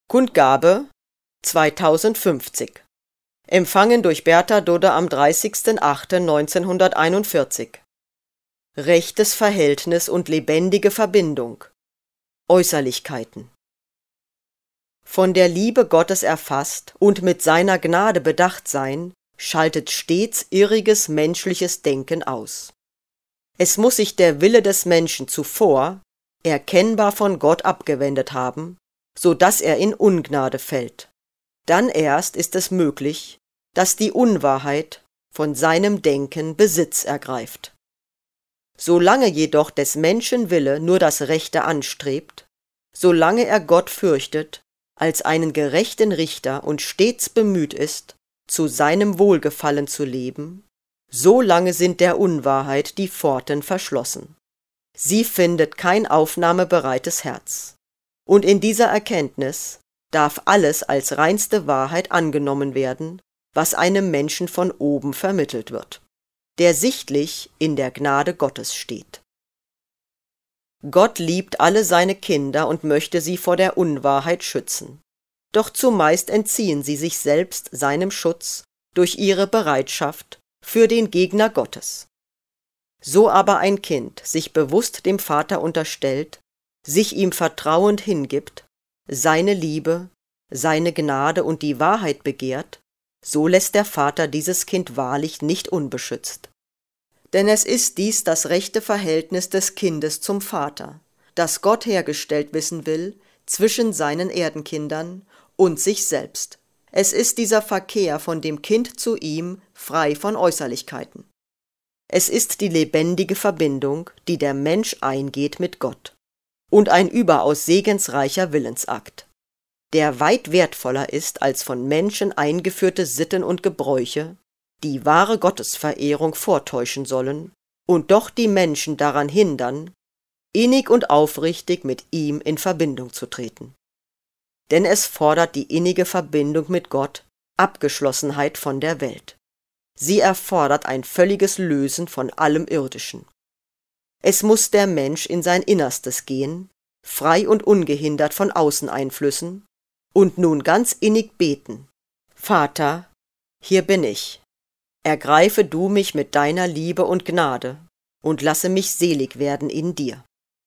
Kundgabe 2050. Empfangen durch Bertha Dodde am 30.08.1941. Rechtes Verhältnis und lebendige Verbindung. Äußerlichkeiten. Von der Liebe Gottes erfasst und mit seiner Gnade bedacht sein, schaltet stets irriges menschliches Denken aus. Es muss sich der Wille des Menschen zuvor erkennbar von Gott abgewendet haben, so dass er in Ungnade fällt. Dann erst ist es möglich, dass die Unwahrheit von seinem Denken Besitz ergreift. Solange jedoch des Menschen Wille nur das Rechte anstrebt, solange er Gott fürchtet als einen gerechten Richter und stets bemüht ist, zu seinem Wohlgefallen zu leben, so lange sind der Unwahrheit die Pforten verschlossen. Sie findet kein aufnahmebereites Herz. Und in dieser Erkenntnis darf alles als reinste Wahrheit angenommen werden, was einem Menschen von oben vermittelt wird, der sichtlich in der Gnade Gottes steht. Gott liebt alle seine Kinder und möchte sie vor der Unwahrheit schützen. Doch zumeist entziehen sie sich selbst seinem Schutz durch ihre Bereitschaft für den Gegner Gottes. So aber ein Kind sich bewusst dem Vater unterstellt, sich ihm vertrauend hingibt, seine Liebe, seine Gnade und die Wahrheit begehrt, so lässt der Vater dieses Kind wahrlich nicht unbeschützt. Denn es ist dies das rechte Verhältnis des Kindes zum Vater, das Gott hergestellt wissen will zwischen seinen Erdenkindern und sich selbst. Es ist dieser Verkehr von dem Kind zu ihm frei von Äußerlichkeiten. Es ist die lebendige Verbindung, die der Mensch eingeht mit Gott, und ein überaus segensreicher Willensakt, der weit wertvoller ist als von Menschen eingeführte Sitten und Gebräuche, die wahre Gottesverehrung vortäuschen sollen und doch die Menschen daran hindern, innig und aufrichtig mit ihm in Verbindung zu treten. Denn es fordert die innige Verbindung mit Gott Abgeschlossenheit von der Welt. Sie erfordert ein völliges Lösen von allem Irdischen. Es muss der Mensch in sein Innerstes gehen, frei und ungehindert von Außeneinflüssen, und nun ganz innig beten: Vater, hier bin ich. Ergreife du mich mit deiner Liebe und Gnade und lasse mich selig werden in dir.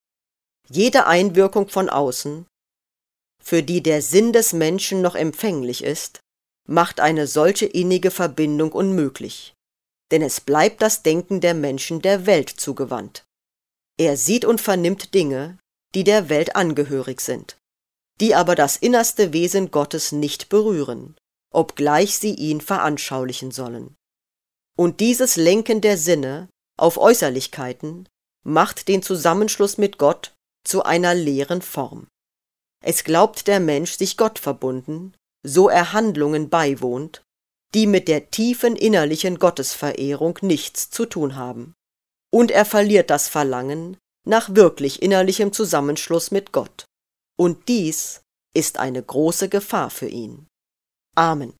Jede Einwirkung von außen, für die der Sinn des Menschen noch empfänglich ist, macht eine solche innige Verbindung unmöglich, denn es bleibt das Denken der Menschen der Welt zugewandt. Er sieht und vernimmt Dinge, die der Welt angehörig sind, die aber das innerste Wesen Gottes nicht berühren, obgleich sie ihn veranschaulichen sollen. Und dieses Lenken der Sinne auf Äußerlichkeiten macht den Zusammenschluss mit Gott zu einer leeren Form. Es glaubt der Mensch sich Gott verbunden, so er Handlungen beiwohnt, die mit der tiefen innerlichen Gottesverehrung nichts zu tun haben. Und er verliert das Verlangen nach wirklich innerlichem Zusammenschluss mit Gott. Und dies ist eine große Gefahr für ihn. Amen.